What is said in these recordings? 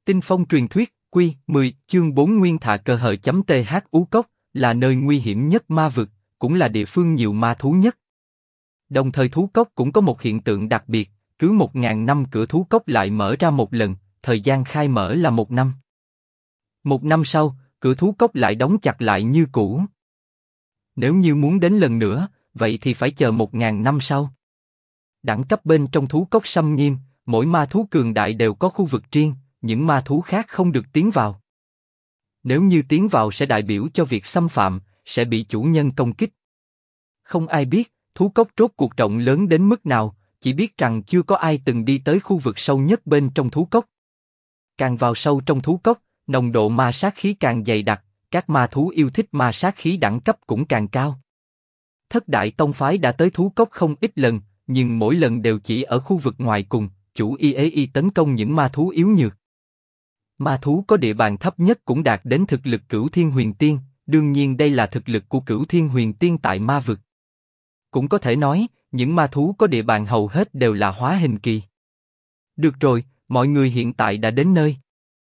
Tinh phong truyền thuyết, Quy 10, chương 4 Nguyên Thạ Cờ Hờ.th Ú Cốc, là nơi nguy hiểm nhất ma vực, cũng là địa phương nhiều ma thú nhất. Đồng thời thú cốc cũng có một hiện tượng đặc biệt, cứ 1000 năm cửa thú cốc lại mở ra một lần, thời gian khai mở là 1 năm. 1 năm sau, cửa thú cốc lại đóng chặt lại như cũ. Nếu như muốn đến lần nữa, vậy thì phải chờ 1000 năm sau. Đẳng cấp bên trong thú cốc xâm nghiêm, mỗi ma thú cường đại đều có khu vực riêng, những ma thú khác không được tiến vào. Nếu như tiến vào sẽ đại biểu cho việc xâm phạm, sẽ bị chủ nhân công kích. Không ai biết, thú cốc rốt cuộc rộng lớn đến mức nào, chỉ biết rằng chưa có ai từng đi tới khu vực sâu nhất bên trong thú cốc. Càng vào sâu trong thú cốc, nồng độ ma sát khí càng dày đặc, các ma thú yêu thích ma sát khí đẳng cấp cũng càng cao. Thất đại tông phái đã tới thú cốc không ít lần, nhưng mỗi lần đều chỉ ở khu vực ngoài cùng, chủ ý tấn công những ma thú yếu nhược. Ma thú có địa bàn thấp nhất cũng đạt đến thực lực Cửu Thiên Huyền Tiên, đương nhiên đây là thực lực của Cửu Thiên Huyền Tiên tại ma vực. Cũng có thể nói, những ma thú có địa bàn hầu hết đều là hóa hình kỳ. Được rồi, mọi người hiện tại đã đến nơi.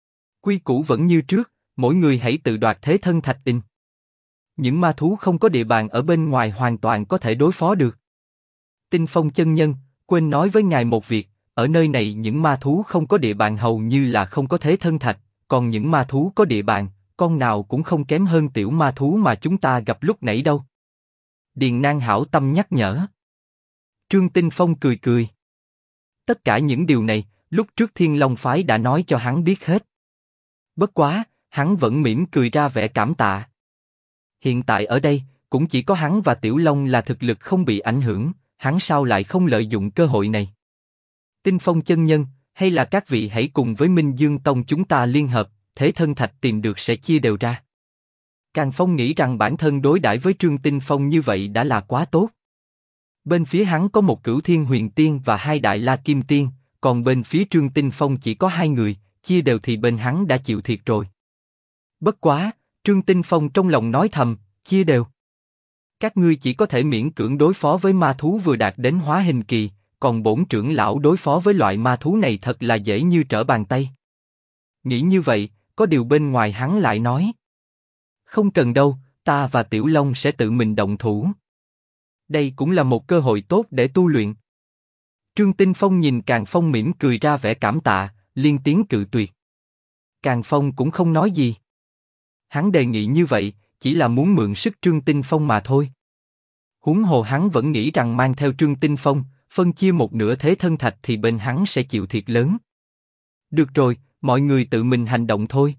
Quy củ vẫn như trước, mỗi người hãy tự đoạt thế thân thạch in. Những ma thú không có địa bàn ở bên ngoài hoàn toàn có thể đối phó được. Tinh Phong chân nhân, quên nói với ngài một việc, ở nơi này những ma thú không có địa bàn hầu như là không có thế thân thạch, còn những ma thú có địa bàn, con nào cũng không kém hơn tiểu ma thú mà chúng ta gặp lúc nãy đâu. Điền Nang hảo tâm nhắc nhở. Trương Tinh Phong cười cười. Tất cả những điều này, lúc trước Thiên Long Phái đã nói cho hắn biết hết. Bất quá, hắn vẫn mỉm cười ra vẻ cảm tạ. Hiện tại ở đây, cũng chỉ có hắn và Tiểu Long là thực lực không bị ảnh hưởng, hắn sao lại không lợi dụng cơ hội này. Tinh Phong chân nhân, hay là các vị hãy cùng với Minh Dương Tông chúng ta liên hợp, thế thân thạch tìm được sẽ chia đều ra. Càn Phong nghĩ rằng bản thân đối đãi với Trương Tinh Phong như vậy đã là quá tốt. Bên phía hắn có một Cửu Thiên Huyền Tiên và 2 Đại La Kim Tiên, còn bên phía Trương Tinh Phong chỉ có 2 người, chia đều thì bên hắn đã chịu thiệt rồi. Bất quá, Trương Tinh Phong trong lòng nói thầm, chia đều. Các ngươi chỉ có thể miễn cưỡng đối phó với ma thú vừa đạt đến hóa hình kỳ, còn bổn trưởng lão đối phó với loại ma thú này thật là dễ như trở bàn tay. Nghĩ như vậy, có điều bên ngoài hắn lại nói. Không cần đâu, ta và Tiểu Long sẽ tự mình động thủ. Đây cũng là một cơ hội tốt để tu luyện. Trương Tinh Phong nhìn Càn Phong mỉm cười ra vẻ cảm tạ, liên tiếng cự tuyệt. Càn Phong cũng không nói gì. Hắn đề nghị như vậy, chỉ là muốn mượn sức Trương Tinh Phong mà thôi. Huống hồ hắn vẫn nghĩ rằng mang theo Trương Tinh Phong, phân chia một nửa thế thân thạch thì bên hắn sẽ chịu thiệt lớn. Được rồi, mọi người tự mình hành động thôi.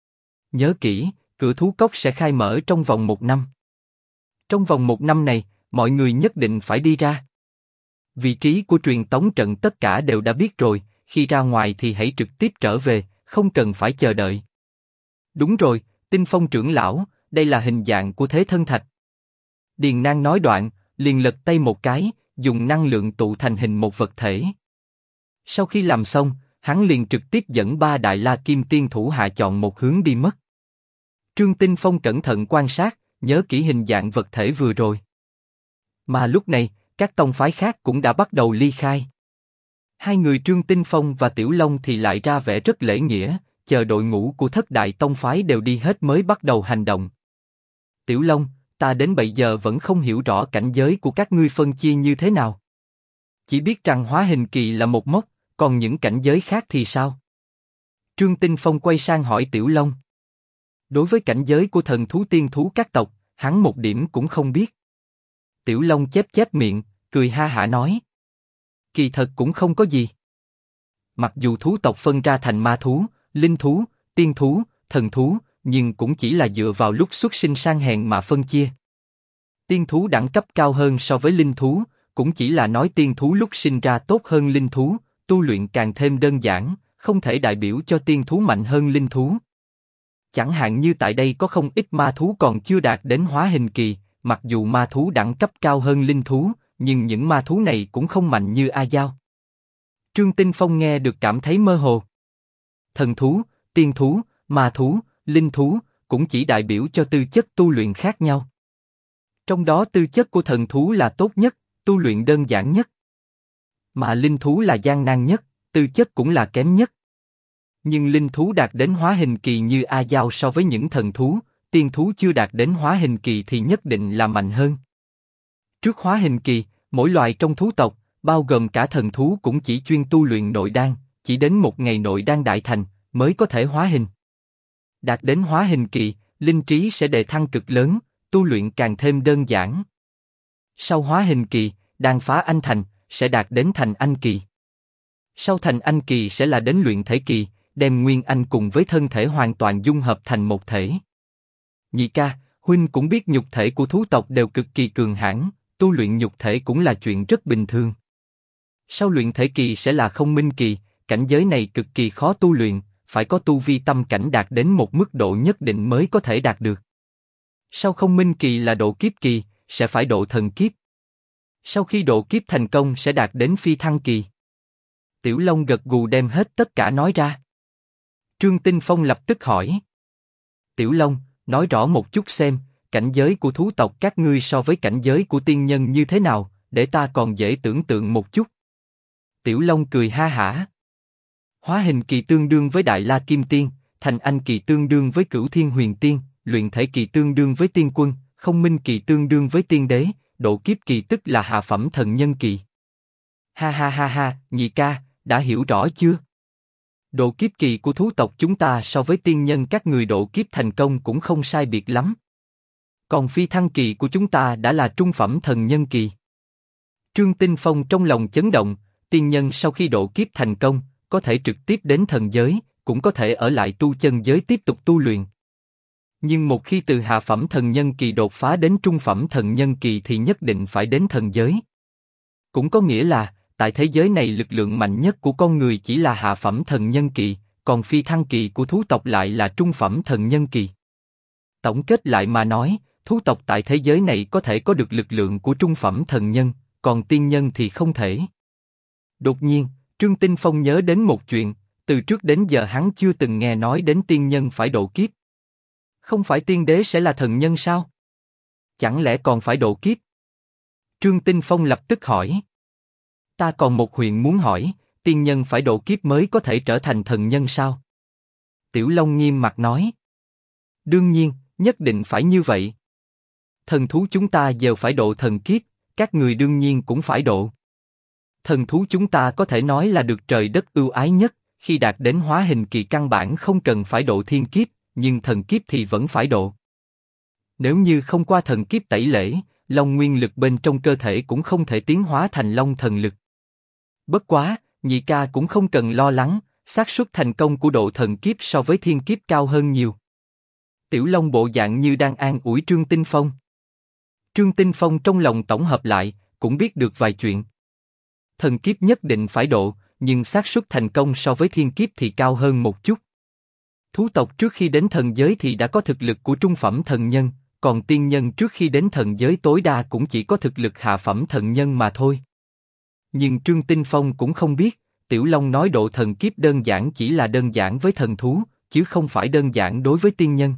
Nhớ kỹ, cửa thú cốc sẽ khai mở trong vòng 1 năm. Trong vòng 1 năm này, mọi người nhất định phải đi ra. Vị trí của truyền tống trận tất cả đều đã biết rồi, khi ra ngoài thì hãy trực tiếp trở về, không cần phải chờ đợi. Đúng rồi, Tinh Phong trưởng lão, đây là hình dạng của thế thân thạch. Điền Nang nói đoạn, liền lật tay một cái, dùng năng lượng tụ thành hình một vật thể. Sau khi làm xong, hắn liền trực tiếp dẫn 3 Đại La Kim Tiên thủ hạ chọn một hướng đi mất. Trương Tinh Phong cẩn thận quan sát, nhớ kỹ hình dạng vật thể vừa rồi. Mà lúc này, các tông phái khác cũng đã bắt đầu ly khai. 2 người Trương Tinh Phong và Tiểu Long thì lại ra vẻ rất lễ nghĩa, chờ đội ngũ của thất đại tông phái đều đi hết mới bắt đầu hành động. Tiểu Long, ta đến bây giờ vẫn không hiểu rõ cảnh giới của các ngươi phân chia như thế nào. Chỉ biết rằng hóa hình kỳ là một mốc, còn những cảnh giới khác thì sao? Trương Tinh Phong quay sang hỏi Tiểu Long. Đối với cảnh giới của thần thú tiên thú các tộc, hắn một điểm cũng không biết. Tiểu Long chép chép miệng, cười ha hả nói. Kỳ thật cũng không có gì. Mặc dù thú tộc phân ra thành ma thú, linh thú, tiên thú, thần thú, nhưng cũng chỉ là dựa vào lúc xuất sinh sang hèn mà phân chia. Tiên thú đẳng cấp cao hơn so với linh thú, cũng chỉ là nói tiên thú lúc sinh ra tốt hơn linh thú, tu luyện càng thêm đơn giản, không thể đại biểu cho tiên thú mạnh hơn linh thú. Chẳng hạn như tại đây có không ít ma thú còn chưa đạt đến hóa hình kỳ, mặc dù ma thú đẳng cấp cao hơn linh thú, nhưng những ma thú này cũng không mạnh như A Giao. Trương Tinh Phong nghe được cảm thấy mơ hồ. Thần thú, tiên thú, ma thú, linh thú, cũng chỉ đại biểu cho tư chất tu luyện khác nhau. Trong đó tư chất của thần thú là tốt nhất, tu luyện đơn giản nhất. Mà linh thú là gian nan nhất, tư chất cũng là kém nhất. Nhưng linh thú đạt đến hóa hình kỳ như A Giao so với những thần thú, tiên thú chưa đạt đến hóa hình kỳ thì nhất định là mạnh hơn. Trước hóa hình kỳ, mỗi loài trong thú tộc, bao gồm cả thần thú cũng chỉ chuyên tu luyện nội đan, chỉ đến một ngày nội đan đại thành, mới có thể hóa hình. Đạt đến hóa hình kỳ, linh trí sẽ đề thăng cực lớn, tu luyện càng thêm đơn giản. Sau hóa hình kỳ, đan phá anh thành, sẽ đạt đến thành anh kỳ. Sau thành anh kỳ sẽ là đến luyện thể kỳ, đem nguyên anh cùng với thân thể hoàn toàn dung hợp thành một thể. Nhị ca, huynh cũng biết nhục thể của thú tộc đều cực kỳ cường hãn, tu luyện nhục thể cũng là chuyện rất bình thường. Sau luyện thể kỳ sẽ là không minh kỳ, cảnh giới này cực kỳ khó tu luyện, phải có tu vi tâm cảnh đạt đến một mức độ nhất định mới có thể đạt được. Sau không minh kỳ là độ kiếp kỳ, sẽ phải độ thần kiếp. Sau khi độ kiếp thành công sẽ đạt đến phi thăng kỳ. Tiểu Long gật gù đem hết tất cả nói ra. Trương Tinh Phong lập tức hỏi. Tiểu Long, nói rõ một chút xem, cảnh giới của thú tộc các ngươi so với cảnh giới của tiên nhân như thế nào, để ta còn dễ tưởng tượng một chút. Tiểu Long cười ha hả. Hóa hình kỳ tương đương với Đại La Kim Tiên, thành anh kỳ tương đương với Cửu Thiên Huyền Tiên, luyện thể kỳ tương đương với Tiên Quân, không minh kỳ tương đương với Tiên Đế, độ kiếp kỳ tức là hạ phẩm thần nhân kỳ. Ha ha ha ha, nhị ca, đã hiểu rõ chưa? Độ kiếp kỳ của thú tộc chúng ta so với tiên nhân các người độ kiếp thành công cũng không sai biệt lắm. Còn phi thăng kỳ của chúng ta đã là trung phẩm thần nhân kỳ. Trương Tinh Phong trong lòng chấn động, tiên nhân sau khi độ kiếp thành công, có thể trực tiếp đến thần giới, cũng có thể ở lại tu chân giới tiếp tục tu luyện. Nhưng một khi từ hạ phẩm thần nhân kỳ đột phá đến trung phẩm thần nhân kỳ thì nhất định phải đến thần giới. Cũng có nghĩa là, tại thế giới này lực lượng mạnh nhất của con người chỉ là hạ phẩm thần nhân kỳ, còn phi thăng kỳ của thú tộc lại là trung phẩm thần nhân kỳ. Tổng kết lại mà nói, thú tộc tại thế giới này có thể có được lực lượng của trung phẩm thần nhân, còn tiên nhân thì không thể. Đột nhiên, Trương Tinh Phong nhớ đến một chuyện, từ trước đến giờ hắn chưa từng nghe nói đến tiên nhân phải độ kiếp. Không phải tiên đế sẽ là thần nhân sao? Chẳng lẽ còn phải độ kiếp? Trương Tinh Phong lập tức hỏi. Ta còn một chuyện muốn hỏi, tiên nhân phải độ kiếp mới có thể trở thành thần nhân sao? Tiểu Long nghiêm mặt nói. Đương nhiên, nhất định phải như vậy. Thần thú chúng ta đều phải độ thần kiếp, các người đương nhiên cũng phải độ. Thần thú chúng ta có thể nói là được trời đất ưu ái nhất, khi đạt đến hóa hình kỳ căn bản không cần phải độ thiên kiếp, nhưng thần kiếp thì vẫn phải độ. Nếu như không qua thần kiếp tẩy lễ, long nguyên lực bên trong cơ thể cũng không thể tiến hóa thành long thần lực. Bất quá, nhị ca cũng không cần lo lắng, xác suất thành công của độ thần kiếp so với thiên kiếp cao hơn nhiều. Tiểu Long bộ dạng như đang an ủi Trương Tinh Phong. Trương Tinh Phong trong lòng tổng hợp lại, cũng biết được vài chuyện. Thần kiếp nhất định phải độ, nhưng xác suất thành công so với thiên kiếp thì cao hơn một chút. Thú tộc trước khi đến thần giới thì đã có thực lực của trung phẩm thần nhân, còn tiên nhân trước khi đến thần giới tối đa cũng chỉ có thực lực hạ phẩm thần nhân mà thôi. Nhưng Trương Tinh Phong cũng không biết, Tiểu Long nói độ thần kiếp đơn giản chỉ là đơn giản với thần thú, chứ không phải đơn giản đối với tiên nhân.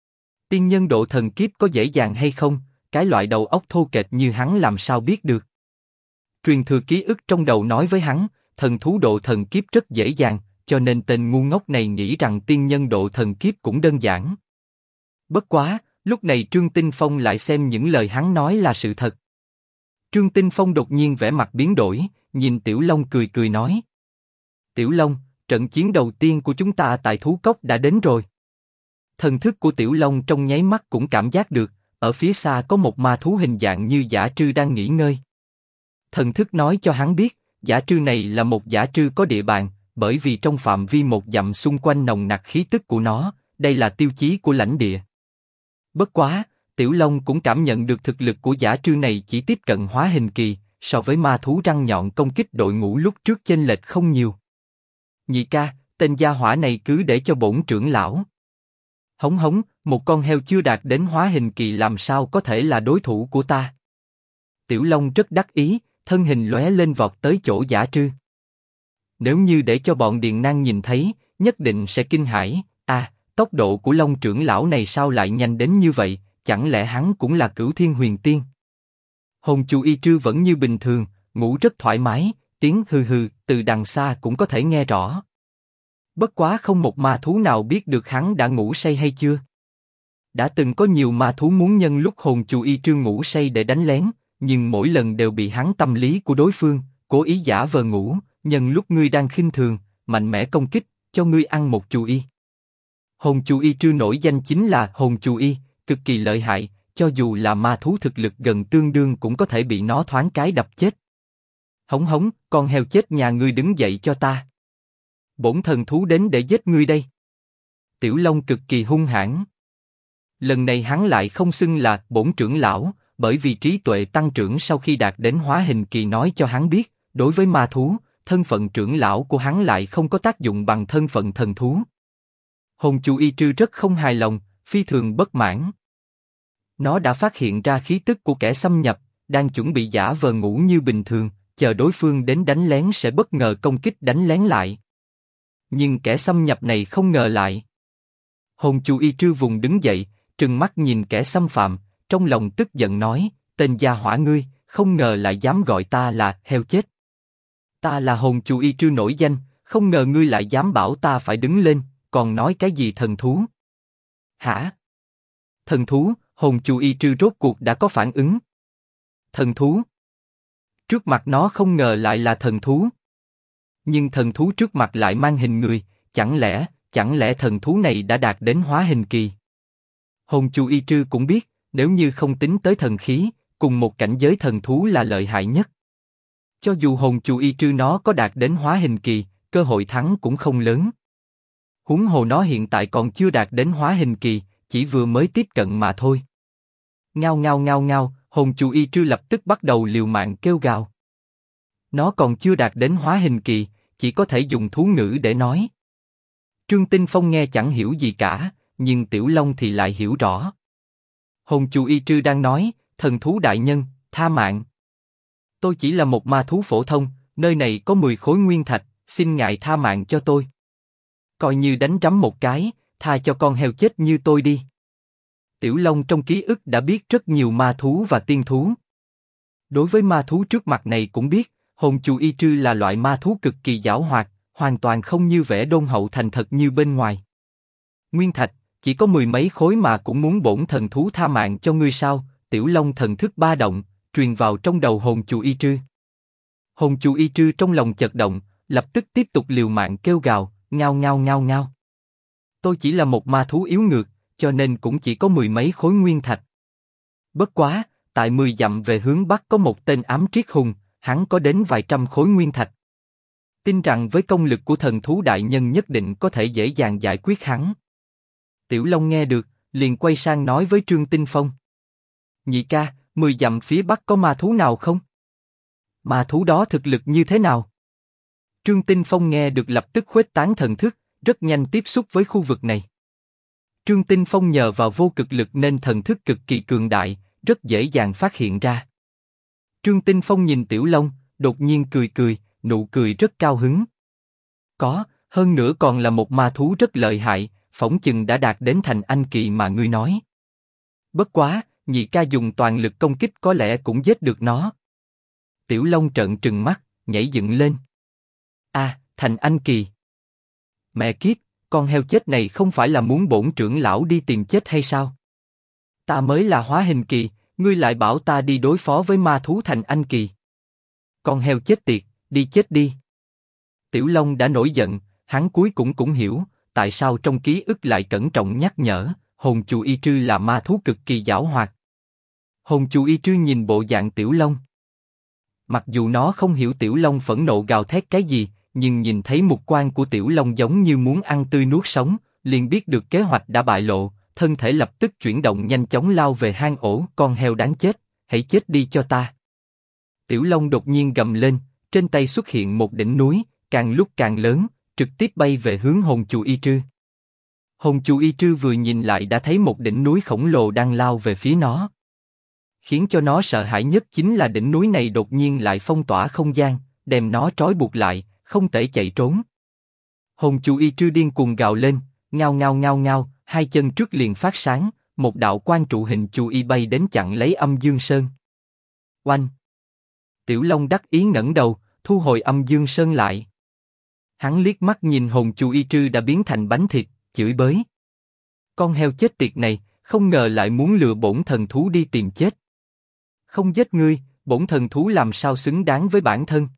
Tiên nhân độ thần kiếp có dễ dàng hay không, cái loại đầu óc thô kệch như hắn làm sao biết được. Truyền thừa ký ức trong đầu nói với hắn, thần thú độ thần kiếp rất dễ dàng, cho nên tên ngu ngốc này nghĩ rằng tiên nhân độ thần kiếp cũng đơn giản. Bất quá, lúc này Trương Tinh Phong lại xem những lời hắn nói là sự thật. Trương Tinh Phong đột nhiên vẻ mặt biến đổi, nhìn Tiểu Long cười cười nói. Tiểu Long, trận chiến đầu tiên của chúng ta tại thú cốc đã đến rồi. Thần thức của Tiểu Long trong nháy mắt cũng cảm giác được, ở phía xa có một ma thú hình dạng như dã trư đang nghỉ ngơi. Thần thức nói cho hắn biết, dã trư này là một dã trư có địa bàn, bởi vì trong phạm vi một dặm xung quanh nồng nặc khí tức của nó, đây là tiêu chí của lãnh địa. Bất quá, Tiểu Long cũng cảm nhận được thực lực của dã trư này chỉ tiếp cận hóa hình kỳ, so với ma thú răng nhọn công kích đội ngũ lúc trước chênh lệch không nhiều. Nhị ca, tên gia hỏa này cứ để cho bổn trưởng lão. Hống hống, một con heo chưa đạt đến hóa hình kỳ làm sao có thể là đối thủ của ta? Tiểu Long rất đắc ý, thân hình lóe lên vọt tới chỗ dã trư. Nếu như để cho bọn Điền Năng nhìn thấy, nhất định sẽ kinh hãi. Tốc độ của Long trưởng lão này sao lại nhanh đến như vậy? Chẳng lẽ hắn cũng là Cửu Thiên Huyền Tiên? Hồn Chu Y Trư vẫn như bình thường, ngủ rất thoải mái, tiếng hừ hừ từ đằng xa cũng có thể nghe rõ. Bất quá không một ma thú nào biết được hắn đã ngủ say hay chưa. Đã từng có nhiều ma thú muốn nhân lúc hồn Chu Y Trương ngủ say để đánh lén, nhưng mỗi lần đều bị hắn tâm lý của đối phương, cố ý giả vờ ngủ, nhân lúc ngươi đang khinh thường, mạnh mẽ công kích, cho ngươi ăn một Chu Y. Hồn Chu Y Trư nổi danh chính là hồn Chu Y, cực kỳ lợi hại, cho dù là ma thú thực lực gần tương đương cũng có thể bị nó thoáng cái đập chết. Hống hống, con heo chết nhà ngươi đứng dậy cho ta. Bổn thần thú đến để giết ngươi đây. Tiểu Long cực kỳ hung hãn. Lần này hắn lại không xưng là bổn trưởng lão, bởi vì trí tuệ tăng trưởng sau khi đạt đến hóa hình kỳ nói cho hắn biết, đối với ma thú, thân phận trưởng lão của hắn lại không có tác dụng bằng thân phận thần thú. Hồn Chu Y Trư rất không hài lòng, phi thường bất mãn. Nó đã phát hiện ra khí tức của kẻ xâm nhập, đang chuẩn bị giả vờ ngủ như bình thường, chờ đối phương đến đánh lén sẽ bất ngờ công kích đánh lén lại. Nhưng kẻ xâm nhập này không ngờ lại. Hồn Chu Y Trư vùng đứng dậy, trừng mắt nhìn kẻ xâm phạm, trong lòng tức giận nói, tên gia hỏa ngươi, không ngờ lại dám gọi ta là heo chết. Ta là Hồn Chu Y Trư nổi danh, không ngờ ngươi lại dám bảo ta phải đứng lên, còn nói cái gì thần thú? Hả? Thần thú? Hồn Chu Y Trư rốt cuộc đã có phản ứng. Thần thú? Trước mặt nó không ngờ lại là thần thú. Nhưng thần thú trước mặt lại mang hình người, chẳng lẽ thần thú này đã đạt đến hóa hình kỳ? Hồn Chu Y Trư cũng biết, nếu như không tính tới thần khí, cùng một cảnh giới thần thú là lợi hại nhất. Cho dù Hồn Chu Y Trư nó có đạt đến hóa hình kỳ, cơ hội thắng cũng không lớn. Huống hồ nó hiện tại còn chưa đạt đến hóa hình kỳ, chỉ vừa mới tiếp cận mà thôi. Ngao ngao ngao ngao, Hồn Chu Y Trư lập tức bắt đầu liều mạng kêu gào. Nó còn chưa đạt đến hóa hình kỳ, chỉ có thể dùng thú ngữ để nói. Trương Tinh Phong nghe chẳng hiểu gì cả, nhưng Tiểu Long thì lại hiểu rõ. Hồn Chu Y Trư đang nói, thần thú đại nhân, tha mạng. Tôi chỉ là một ma thú phổ thông, nơi này có 10 khối nguyên thạch, xin ngài tha mạng cho tôi. Coi như đánh rắm một cái, tha cho con heo chết như tôi đi. Tiểu Long trong ký ức đã biết rất nhiều ma thú và tiên thú. Đối với ma thú trước mặt này cũng biết, Hồn Chu Y Trư là loại ma thú cực kỳ giảo hoạt, hoàn toàn không như vẻ đôn hậu thành thật như bên ngoài. Nguyên thạch, chỉ có 10 mấy khối mà cũng muốn bổn thần thú tha mạng cho ngươi sao? Tiểu Long thần thức ba động, truyền vào trong đầu Hồn Chu Y Trư. Hồn Chu Y Trư trong lòng chật động, lập tức tiếp tục liều mạng kêu gào, ngao ngao ngao ngao. Tôi chỉ là một ma thú yếu ngược, cho nên cũng chỉ có 10 mấy khối nguyên thạch. Bất quá, tại 10 dặm về hướng bắc có một tên ám triết hùng, hắn có đến vài trăm khối nguyên thạch. Tin rằng với công lực của thần thú đại nhân nhất định có thể dễ dàng giải quyết hắn. Tiểu Long nghe được, liền quay sang nói với Trương Tinh Phong. Nhị ca, 10 dặm phía bắc có ma thú nào không? Ma thú đó thực lực như thế nào? Trương Tinh Phong nghe được lập tức khuếch tán thần thức, rất nhanh tiếp xúc với khu vực này. Trương Tinh Phong nhờ vào vô cực lực nên thần thức cực kỳ cường đại, rất dễ dàng phát hiện ra. Trương Tinh Phong nhìn Tiểu Long, đột nhiên cười cười, nụ cười rất cao hứng. Có, hơn nữa còn là một ma thú rất lợi hại, phỏng chừng đã đạt đến thành anh kỳ mà ngươi nói. Bất quá, nhị ca dùng toàn lực công kích có lẽ cũng giết được nó. Tiểu Long trợn trừng mắt, nhảy dựng lên. Thành anh kỳ. Mẹ kiếp, con heo chết này không phải là muốn bổn trưởng lão đi tìm chết hay sao? Ta mới là hóa hình kỳ, ngươi lại bảo ta đi đối phó với ma thú thành anh kỳ. Con heo chết tiệt, đi chết đi. Tiểu Long đã nổi giận, hắn cuối cùng cũng hiểu, tại sao trong ký ức lại cẩn trọng nhắc nhở, Hồn Chu Y Trư là ma thú cực kỳ giảo hoạt. Hồn Chu Y Trư nhìn bộ dạng Tiểu Long. Mặc dù nó không hiểu Tiểu Long phẫn nộ gào thét cái gì, nhưng nhìn thấy mục quang của Tiểu Long giống như muốn ăn tươi nuốt sống, liền biết được kế hoạch đã bại lộ, thân thể lập tức chuyển động nhanh chóng lao về hang ổ. Con heo đáng chết, hãy chết đi cho ta. Tiểu Long đột nhiên gầm lên, trên tay xuất hiện một đỉnh núi, càng lúc càng lớn, trực tiếp bay về hướng Hồn Chu Y Trư. Hồn Chu Y Trư vừa nhìn lại đã thấy một đỉnh núi khổng lồ đang lao về phía nó. Khiến cho nó sợ hãi nhất chính là đỉnh núi này đột nhiên lại phong tỏa không gian, đem nó trói buộc lại, không thể chạy trốn. Hồn Chu Y Trư điên cuồng gào lên, ngao ngao ngao ngao, hai chân trước liền phát sáng, một đạo quang trụ hình Chu Y bay đến chặn lấy Âm Dương Sơn. Oanh! Tiểu Long đắc ý ngẩng đầu, thu hồi Âm Dương Sơn lại. Hắn liếc mắt nhìn hồn chu y trư đã biến thành bánh thịt, chửi bới. Con heo chết tiệt này, không ngờ lại muốn lừa bổn thần thú đi tìm chết. Không giết ngươi, bổn thần thú làm sao xứng đáng với bản thân.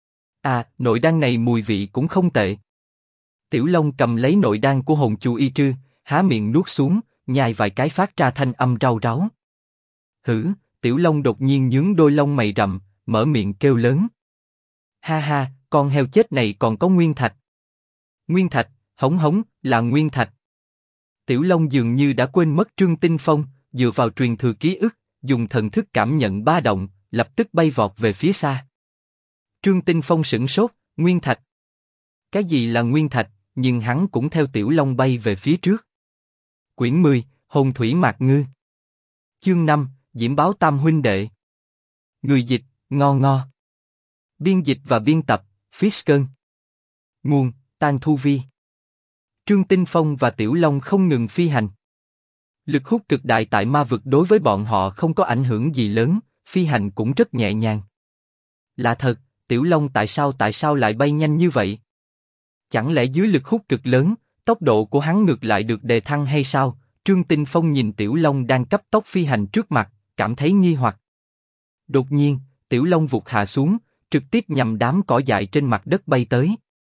À, nội đan này mùi vị cũng không tệ. Tiểu Long cầm lấy nội đan của hồn chu y trư, há miệng nuốt xuống, nhai vài cái phát ra thanh âm rau ráu. Hử, Tiểu Long đột nhiên nhướng đôi lông mày rậm, mở miệng kêu lớn. Ha ha, con heo chết này còn có nguyên thạch. Nguyên thạch, hống hống, là nguyên thạch. Tiểu Long dường như đã quên mất Trương Tinh Phong, dựa vào truyền thừa ký ức, dùng thần thức cảm nhận ba động, lập tức bay vọt về phía xa. Trương Tinh Phong sửng sốt, nguyên thạch. Cái gì là nguyên thạch, nhưng hắn cũng theo Tiểu Long bay về phía trước. Quyển 10, Hồn Thủy Mạc Ngư. Chương 5, Diễm Báo Tam huynh đệ. Người dịch, Ngo Ngo. Biên dịch và biên tập, Fisker. Nguồn, Tang Thu Vi. Trương Tinh Phong và Tiểu Long không ngừng phi hành. Lực hút cực đại tại ma vực đối với bọn họ không có ảnh hưởng gì lớn, phi hành cũng rất nhẹ nhàng. Lạ thật, Tiểu Long tại sao lại bay nhanh như vậy? Chẳng lẽ dưới lực hút cực lớn, tốc độ của hắn ngược lại được đề thăng hay sao? Trương Tinh Phong nhìn Tiểu Long đang cấp tốc phi hành trước mặt, cảm thấy nghi hoặc. Đột nhiên, Tiểu Long vụt hạ xuống, trực tiếp nhằm đám cỏ dại trên mặt đất bay tới.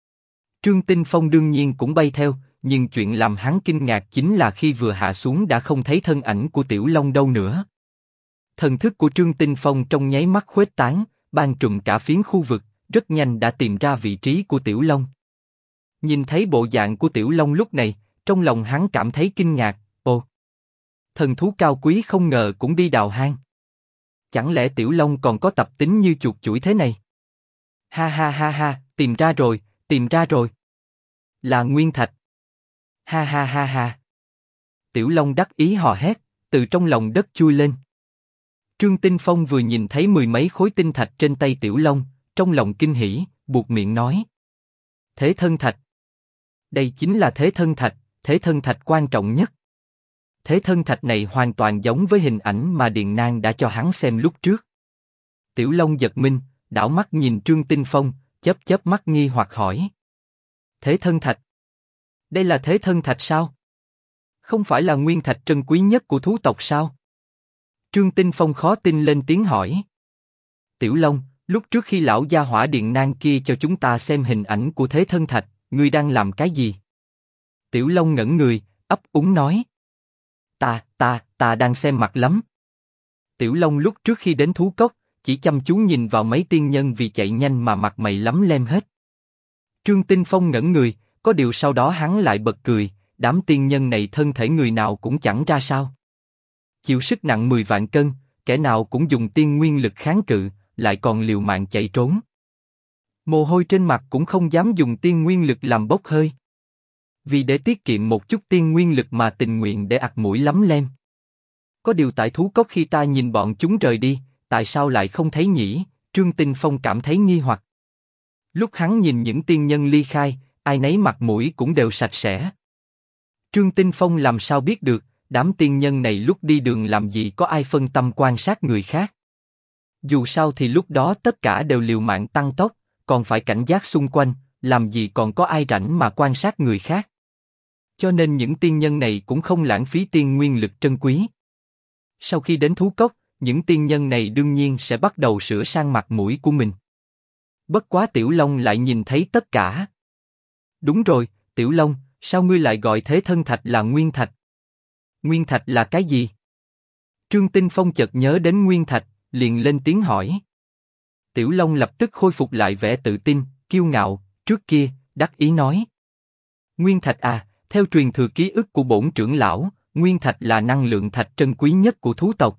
Trương Tinh Phong đương nhiên cũng bay theo, nhưng chuyện làm hắn kinh ngạc chính là khi vừa hạ xuống đã không thấy thân ảnh của Tiểu Long đâu nữa. Thần thức của Trương Tinh Phong trong nháy mắt khuếch tán, bao trùm cả phiến khu vực, rất nhanh đã tìm ra vị trí của Tiểu Long. Nhìn thấy bộ dạng của Tiểu Long lúc này, trong lòng hắn cảm thấy kinh ngạc. Ồ, thần thú cao quý không ngờ cũng đi đào hang. Chẳng lẽ Tiểu Long còn có tập tính như chuột chuỗi thế này? Ha ha ha ha, tìm ra rồi, tìm ra rồi. Là nguyên thạch. Ha ha ha ha. Tiểu Long đắc ý hò hét, từ trong lòng đất chui lên. Trương Tinh Phong vừa nhìn thấy mười mấy khối tinh thạch trên tay Tiểu Long, trong lòng kinh hỉ, buột miệng nói. Thế thân thạch. Đây chính là thế thân thạch quan trọng nhất. Thế thân thạch này hoàn toàn giống với hình ảnh mà Điền Nang đã cho hắn xem lúc trước. Tiểu Long giật mình, đảo mắt nhìn Trương Tinh Phong, chớp mắt nghi hoặc hỏi. Thế thân thạch? Đây là thế thân thạch sao? Không phải là nguyên thạch trân quý nhất của thú tộc sao? Trương Tinh Phong khó tin lên tiếng hỏi. Tiểu Long, lúc trước khi lão gia hỏa Điền Nang kia cho chúng ta xem hình ảnh của thế thân thạch, ngươi đang làm cái gì? Tiểu Long ngẩn người, ấp úng nói. Ta đang xem mặt lắm. Tiểu Long lúc trước khi đến thú cốc, chỉ chăm chú nhìn vào mấy tiên nhân vì chạy nhanh mà mặt mày lắm lem hết. Trương Tinh Phong ngẩn người, có điều sau đó hắn lại bật cười, đám tiên nhân này thân thể người nào cũng chẳng ra sao. Chịu sức nặng 10 vạn cân, kẻ nào cũng dùng tiên nguyên lực kháng cự, lại còn liều mạng chạy trốn. Mồ hôi trên mặt cũng không dám dùng tiên nguyên lực làm bốc hơi. Vì để tiết kiệm một chút tiên nguyên lực mà tình nguyện để ặt mũi lắm lem. Có điều tại thú cốc khi ta nhìn bọn chúng rời đi, tại sao lại không thấy nhỉ? Trương Tinh Phong cảm thấy nghi hoặc. Lúc hắn nhìn những tiên nhân ly khai, ai nấy mặt mũi cũng đều sạch sẽ. Trương Tinh Phong làm sao biết được, đám tiên nhân này lúc đi đường làm gì có ai phân tâm quan sát người khác. Dù sao thì lúc đó tất cả đều liều mạng tăng tốc, còn phải cảnh giác xung quanh, làm gì còn có ai rảnh mà quan sát người khác. Cho nên những tiên nhân này cũng không lãng phí tiên nguyên lực trân quý. Sau khi đến thú cốc, những tiên nhân này đương nhiên sẽ bắt đầu sửa sang mặt mũi của mình. Bất quá Tiểu Long lại nhìn thấy tất cả. Đúng rồi, Tiểu Long, sao ngươi lại gọi thế thân thạch là nguyên thạch? Nguyên thạch là cái gì? Trương Tinh Phong chợt nhớ đến nguyên thạch, liền lên tiếng hỏi. Tiểu Long lập tức khôi phục lại vẻ tự tin, kiêu ngạo, trước kia, đắc ý nói. Nguyên thạch à, theo truyền thừa ký ức của bổn trưởng lão, nguyên thạch là năng lượng thạch trân quý nhất của thú tộc.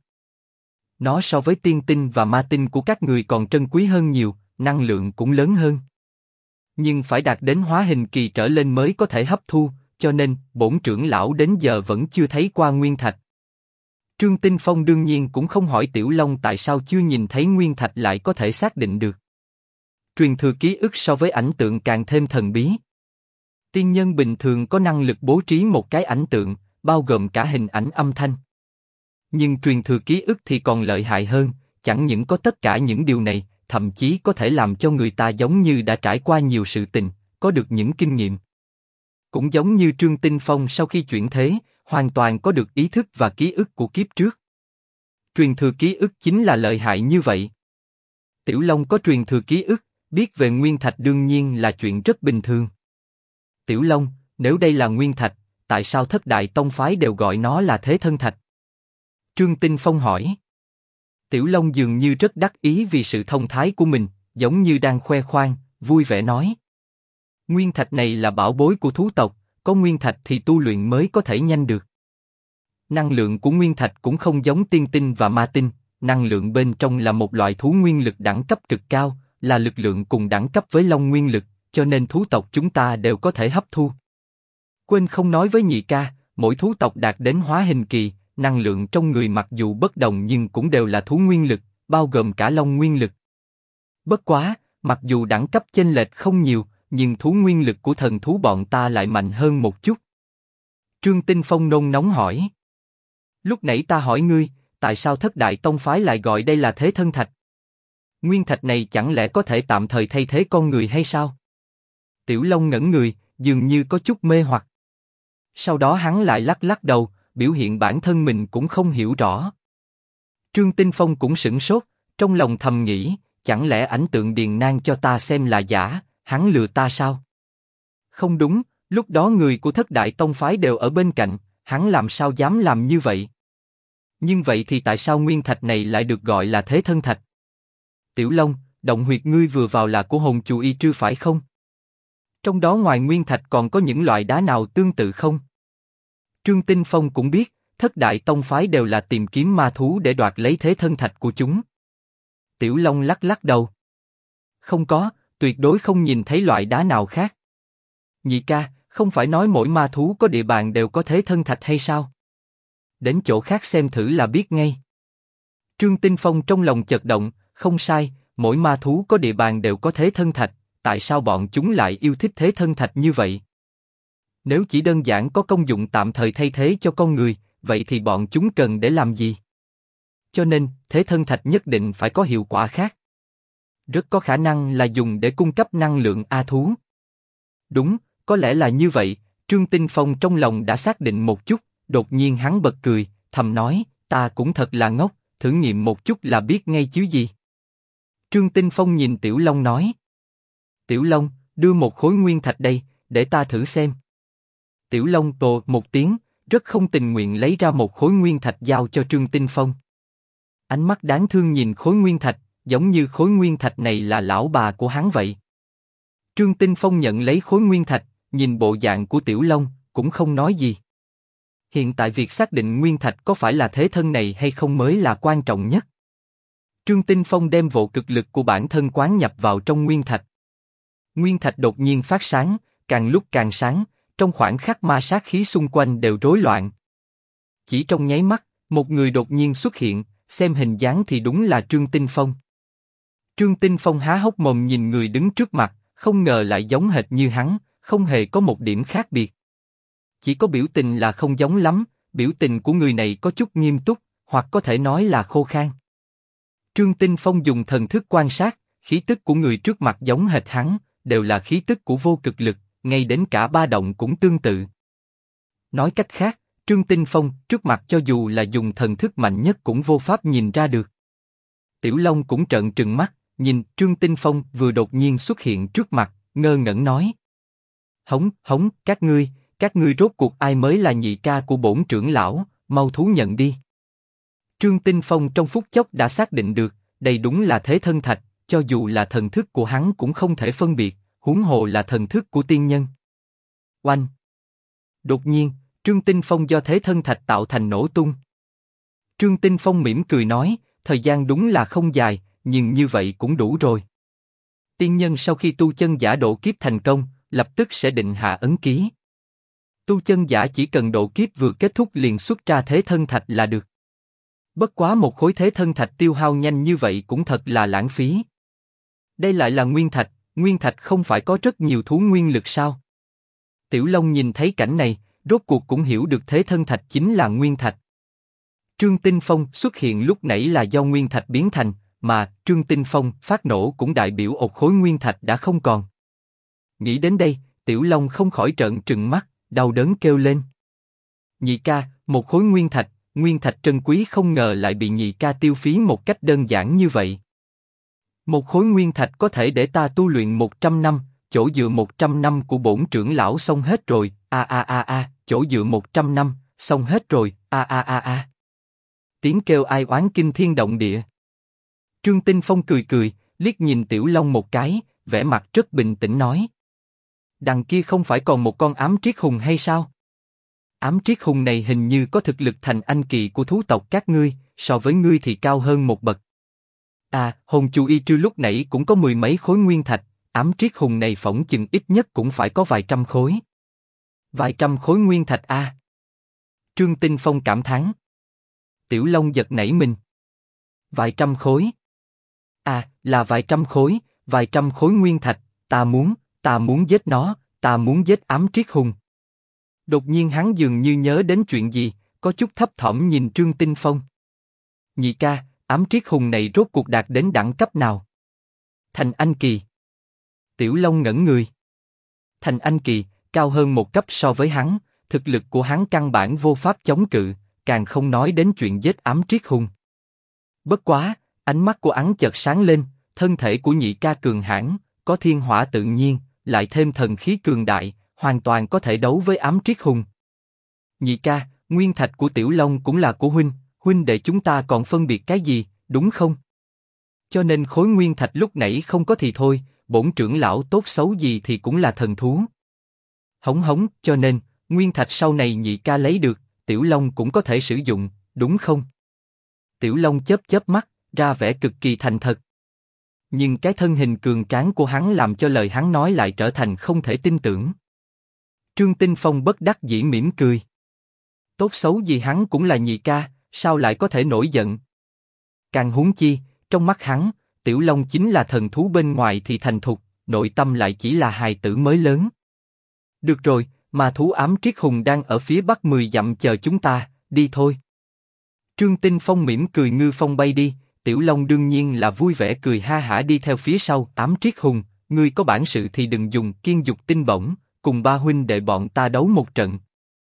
Nó so với tiên tinh và ma tinh của các người còn trân quý hơn nhiều, năng lượng cũng lớn hơn. Nhưng phải đạt đến hóa hình kỳ trở lên mới có thể hấp thu, cho nên bổn trưởng lão đến giờ vẫn chưa thấy qua nguyên thạch. Trương Tinh Phong đương nhiên cũng không hỏi Tiểu Long tại sao chưa nhìn thấy nguyên thạch lại có thể xác định được. Truyền thừa ký ức so với ảnh tượng càng thêm thần bí. Tiên nhân bình thường có năng lực bố trí một cái ảnh tượng, bao gồm cả hình ảnh âm thanh. Nhưng truyền thừa ký ức thì còn lợi hại hơn, chẳng những có tất cả những điều này, thậm chí có thể làm cho người ta giống như đã trải qua nhiều sự tình, có được những kinh nghiệm. Cũng giống như Trương Tinh Phong sau khi chuyển thế, hoàn toàn có được ý thức và ký ức của kiếp trước. Truyền thừa ký ức chính là lợi hại như vậy. Tiểu Long có truyền thừa ký ức, biết về nguyên thạch đương nhiên là chuyện rất bình thường. Tiểu Long, nếu đây là nguyên thạch, tại sao thất đại tông phái đều gọi nó là thế thân thạch? Trương Tinh Phong hỏi. Tiểu Long dường như rất đắc ý vì sự thông thái của mình, giống như đang khoe khoang, vui vẻ nói. Nguyên thạch này là bảo bối của thú tộc, có nguyên thạch thì tu luyện mới có thể nhanh được. Năng lượng của nguyên thạch cũng không giống tiên tinh và ma tinh, năng lượng bên trong là một loại thú nguyên lực đẳng cấp cực cao, là lực lượng cùng đẳng cấp với long nguyên lực, cho nên thú tộc chúng ta đều có thể hấp thu. Quên không nói với nhị ca, mỗi thú tộc đạt đến hóa hình kỳ, năng lượng trong người mặc dù bất đồng nhưng cũng đều là thú nguyên lực, bao gồm cả long nguyên lực. Bất quá, mặc dù đẳng cấp chênh lệch không nhiều, nhưng thú nguyên lực của thần thú bọn ta lại mạnh hơn một chút. Trương Tinh Phong nôn nóng hỏi. Lúc nãy ta hỏi ngươi, tại sao thất đại tông phái lại gọi đây là thế thân thạch? Nguyên thạch này chẳng lẽ có thể tạm thời thay thế con người hay sao? Tiểu Long ngẩn người, dường như có chút mê hoặc. Sau đó hắn lại lắc lắc đầu, biểu hiện bản thân mình cũng không hiểu rõ. Trương Tinh Phong cũng sửng sốt, trong lòng thầm nghĩ, chẳng lẽ ảnh tượng điền nang cho ta xem là giả, hắn lừa ta sao? Không đúng, lúc đó người của thất đại tông phái đều ở bên cạnh, hắn làm sao dám làm như vậy? Nhưng vậy thì tại sao nguyên thạch này lại được gọi là thế thân thạch? Tiểu Long, động huyệt ngươi vừa vào là của hồn chù y trư phải không? Trong đó ngoài nguyên thạch còn có những loại đá nào tương tự không? Trương Tinh Phong cũng biết, thất đại tông phái đều là tìm kiếm ma thú để đoạt lấy thế thân thạch của chúng. Tiểu Long lắc lắc đầu. Không có, tuyệt đối không nhìn thấy loại đá nào khác. Nhị ca, không phải nói mỗi ma thú có địa bàn đều có thế thân thạch hay sao? Đến chỗ khác xem thử là biết ngay. Trương Tinh Phong trong lòng chợt động, không sai, mỗi ma thú có địa bàn đều có thế thân thạch, tại sao bọn chúng lại yêu thích thế thân thạch như vậy? Nếu chỉ đơn giản có công dụng tạm thời thay thế cho con người, vậy thì bọn chúng cần để làm gì? Cho nên, thế thân thạch nhất định phải có hiệu quả khác. Rất có khả năng là dùng để cung cấp năng lượng A thú. Đúng, có lẽ là như vậy, Trương Tinh Phong trong lòng đã xác định một chút, đột nhiên hắn bật cười, thầm nói, ta cũng thật là ngốc, thử nghiệm một chút là biết ngay chứ gì. Trương Tinh Phong nhìn Tiểu Long nói. Tiểu Long, đưa một khối nguyên thạch đây, để ta thử xem. Tiểu Long tồ một tiếng, rất không tình nguyện lấy ra một khối nguyên thạch giao cho Trương Tinh Phong. Ánh mắt đáng thương nhìn khối nguyên thạch, giống như khối nguyên thạch này là lão bà của hắn vậy. Trương Tinh Phong nhận lấy khối nguyên thạch, nhìn bộ dạng của Tiểu Long, cũng không nói gì. Hiện tại việc xác định nguyên thạch có phải là thế thân này hay không mới là quan trọng nhất. Trương Tinh Phong đem vô cực lực của bản thân quán nhập vào trong nguyên thạch. Nguyên thạch đột nhiên phát sáng, càng lúc càng sáng, trong khoảnh khắc ma sát khí xung quanh đều rối loạn. Chỉ trong nháy mắt, một người đột nhiên xuất hiện, xem hình dáng thì đúng là Trương Tinh Phong. Trương Tinh Phong há hốc mồm nhìn người đứng trước mặt, không ngờ lại giống hệt như hắn, không hề có một điểm khác biệt. Chỉ có biểu tình là không giống lắm, biểu tình của người này có chút nghiêm túc, hoặc có thể nói là khô khan. Trương Tinh Phong dùng thần thức quan sát, khí tức của người trước mặt giống hệt hắn, đều là khí tức của vô cực lực, ngay đến cả ba động cũng tương tự. Nói cách khác, Trương Tinh Phong trước mặt cho dù là dùng thần thức mạnh nhất cũng vô pháp nhìn ra được. Tiểu Long cũng trợn trừng mắt, nhìn Trương Tinh Phong vừa đột nhiên xuất hiện trước mặt, ngơ ngẩn nói: Hống, các ngươi rốt cuộc ai mới là nhị ca của bổn trưởng lão, mau thú nhận đi. Trương Tinh Phong trong phút chốc đã xác định được, đây đúng là thế thân thạch, cho dù là thần thức của hắn cũng không thể phân biệt, huống hồ là thần thức của tiên nhân. Oanh! Đột nhiên, Trương Tinh Phong do thế thân thạch tạo thành nổ tung. Trương Tinh Phong mỉm cười nói, thời gian đúng là không dài, nhưng như vậy cũng đủ rồi. Tiên nhân sau khi tu chân giả độ kiếp thành công, lập tức sẽ định hạ ấn ký. Tu chân giả chỉ cần độ kiếp vừa kết thúc liền xuất ra thế thân thạch là được. Bất quá một khối thế thân thạch tiêu hao nhanh như vậy cũng thật là lãng phí. Đây lại là nguyên thạch không phải có rất nhiều thú nguyên lực sao? Tiểu Long nhìn thấy cảnh này, rốt cuộc cũng hiểu được thế thân thạch chính là nguyên thạch. Trương Tinh Phong xuất hiện lúc nãy là do nguyên thạch biến thành, mà Trương Tinh Phong phát nổ cũng đại biểu một khối nguyên thạch đã không còn. nghĩ đến đây, Tiểu Long không khỏi trợn trừng mắt, đau đớn kêu lên. Nhị ca, một khối nguyên thạch trân quý không ngờ lại bị nhị ca tiêu phí một cách đơn giản như vậy. Một khối nguyên thạch có thể để ta tu luyện 100 năm, chỗ dựa 100 năm của bổn trưởng lão xong hết rồi, chỗ dựa 100 năm, xong hết rồi, Tiếng kêu ai oán kinh thiên động địa. Trương Tinh Phong cười cười, liếc nhìn Tiểu Long một cái, vẻ mặt rất bình tĩnh nói. Đằng kia không phải còn một con ám triết hùng hay sao? Ám triết hùng này hình như có thực lực thành anh kỳ của thú tộc các ngươi, so với ngươi thì cao hơn một bậc. Hồn Chu Y Trư lúc nãy cũng có 10 mấy khối nguyên thạch, ám triết hùng này phỏng chừng ít nhất cũng phải có vài trăm khối. Vài trăm khối nguyên thạch a. Trương Tinh Phong cảm thán. Tiểu Long giật nảy mình. Vài trăm khối. Là vài trăm khối nguyên thạch, ta muốn giết nó, ta muốn giết ám triết hùng. Đột nhiên hắn dường như nhớ đến chuyện gì, có chút thấp thỏm nhìn Trương Tinh Phong. Nhị ca, ám triết hùng này rốt cuộc đạt đến đẳng cấp nào? Thành anh kỳ. Tiểu Long ngẩn người. Thành anh kỳ, cao hơn một cấp so với hắn, thực lực của hắn căn bản vô pháp chống cự, càng không nói đến chuyện giết ám triết hùng. Bất quá, ánh mắt của hắn chợt sáng lên, thân thể của nhị ca cường hãn, có thiên hỏa tự nhiên, lại thêm thần khí cường đại, hoàn toàn có thể đấu với ám triết hùng. Nhị ca, nguyên thạch của Tiểu Long cũng là của huynh đệ chúng ta còn phân biệt cái gì, đúng không? Cho nên khối nguyên thạch lúc nãy không có thì thôi, bổn trưởng lão tốt xấu gì thì cũng là thần thú. Hống, cho nên, nguyên thạch sau này nhị ca lấy được, Tiểu Long cũng có thể sử dụng, đúng không? Tiểu Long chớp mắt, ra vẻ cực kỳ thành thật. Nhưng cái thân hình cường tráng của hắn làm cho lời hắn nói lại trở thành không thể tin tưởng. Trương Tinh Phong bất đắc dĩ mỉm cười. Tốt xấu gì hắn cũng là nhị ca, sao lại có thể nổi giận? Càng huống chi, trong mắt hắn, Tiểu Long chính là thần thú bên ngoài thì thành thục, nội tâm lại chỉ là hài tử mới lớn. Được rồi, mà thú ám triết hùng đang ở phía bắc 10 dặm chờ chúng ta, đi thôi. Trương Tinh Phong mỉm cười ngư phong bay đi, Tiểu Long đương nhiên là vui vẻ cười ha hả đi theo phía sau. Ám triết hùng, ngươi có bản sự thì đừng dùng kiên dục tinh bổng, cùng ba huynh đệ bọn ta đấu một trận.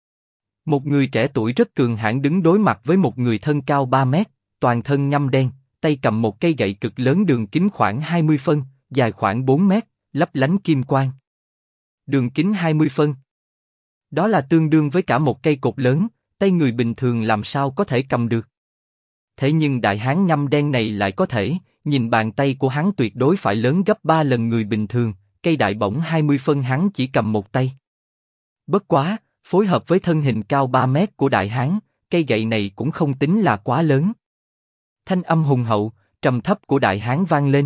Một người trẻ tuổi rất cường hãn đứng đối mặt với một người thân cao 3 mét, toàn thân ngăm đen, tay cầm một cây gậy cực lớn đường kính khoảng 20 phân, dài khoảng 4 mét, lấp lánh kim quang. Đường kính 20 phân. Đó là tương đương với cả một cây cột lớn, tay người bình thường làm sao có thể cầm được. Thế nhưng đại hán ngăm đen này lại có thể, nhìn bàn tay của hắn tuyệt đối phải lớn gấp 3 lần người bình thường, cây đại bổng 20 phân hắn chỉ cầm một tay. Bất quá, phối hợp với thân hình cao 3 mét của đại hán, cây gậy này cũng không tính là quá lớn. Thanh âm hùng hậu, trầm thấp của đại hán vang lên.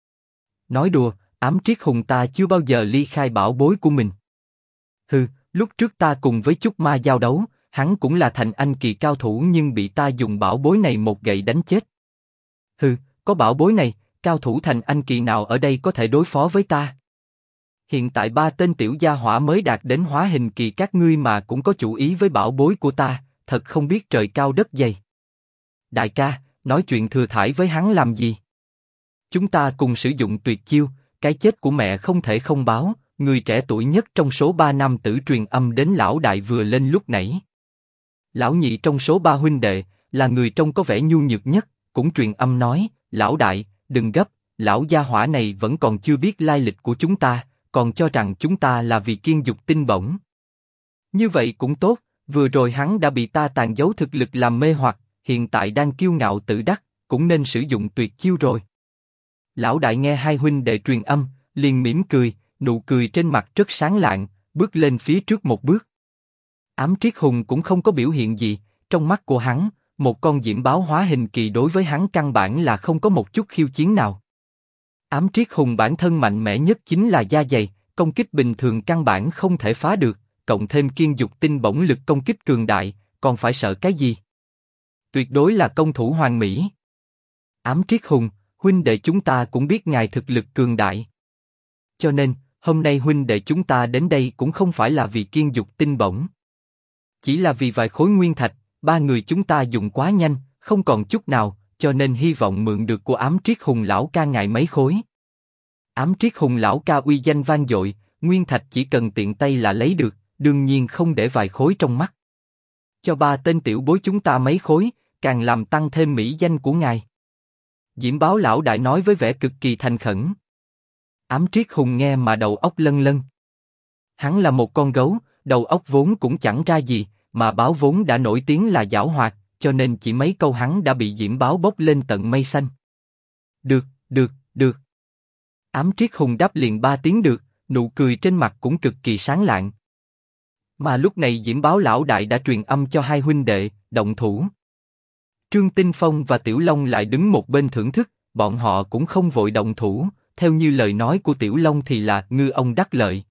Nói đùa, ám triết hùng ta chưa bao giờ ly khai bảo bối của mình. Lúc trước ta cùng với Chúc Ma giao đấu, hắn cũng là thành anh kỳ cao thủ nhưng bị ta dùng bảo bối này một gậy đánh chết. Có bảo bối này, cao thủ thành anh kỳ nào ở đây có thể đối phó với ta? Hiện tại ba tên tiểu gia hỏa mới đạt đến hóa hình kỳ các ngươi mà cũng có chủ ý với bảo bối của ta, thật không biết trời cao đất dày. Đại ca, nói chuyện thừa thãi với hắn làm gì? Chúng ta cùng sử dụng tuyệt chiêu, cái chết của mẹ không thể không báo. Người trẻ tuổi nhất trong số 3 nam tử truyền âm đến lão đại vừa lên lúc nãy. Lão nhị trong số 3 huynh đệ, là người trông có vẻ nhu nhược nhất, cũng truyền âm nói, lão đại, đừng gấp, lão gia hỏa này vẫn còn chưa biết lai lịch của chúng ta, còn cho rằng chúng ta là vì kiên dục tinh bổng. Như vậy cũng tốt, vừa rồi hắn đã bị ta tàn giấu thực lực làm mê hoặc, hiện tại đang kiêu ngạo tự đắc, cũng nên sử dụng tuyệt chiêu rồi. Lão đại nghe hai huynh đệ truyền âm, liền mỉm cười, nụ cười trên mặt rất sáng lạng, bước lên phía trước một bước. Ám triết hùng cũng không có biểu hiện gì, trong mắt của hắn, một con diễm báo hóa hình kỳ đối với hắn căn bản là không có một chút khiêu chiến nào. Ám triết hùng bản thân mạnh mẽ nhất chính là da dày, công kích bình thường căn bản không thể phá được, cộng thêm kiên dục tinh bổng lực công kích cường đại, còn phải sợ cái gì? Tuyệt đối là công thủ hoàn mỹ. Ám triết hùng, huynh đệ chúng ta cũng biết ngài thực lực cường đại. Cho nên, hôm nay huynh đệ chúng ta đến đây cũng không phải là vì kiên dục tinh bổng. Chỉ là vì vài khối nguyên thạch, ba người chúng ta dùng quá nhanh, không còn chút nào, cho nên hy vọng mượn được của ám triết hùng lão ca ngài mấy khối. Ám triết hùng lão ca uy danh vang dội, nguyên thạch chỉ cần tiện tay là lấy được, đương nhiên không để vài khối trong mắt. Cho ba tên tiểu bối chúng ta mấy khối, càng làm tăng thêm mỹ danh của ngài. Diễm Báo lão đại nói với vẻ cực kỳ thành khẩn. Ám Triết Hùng nghe mà đầu óc lân lân. Hắn là một con gấu, đầu óc vốn cũng chẳng ra gì, mà Báo vốn đã nổi tiếng là giảo hoạt, cho nên chỉ mấy câu hắn đã bị Diễm Báo bốc lên tận mây xanh. Được, được, được. Ám Triết Hùng đáp liền 3 tiếng được, nụ cười trên mặt cũng cực kỳ sáng lạng. Mà lúc này Diễm Báo lão đại đã truyền âm cho hai huynh đệ, động thủ. Trương Tinh Phong và Tiểu Long lại đứng một bên thưởng thức, bọn họ cũng không vội động thủ, theo như lời nói của Tiểu Long thì là ngư ông đắc lợi.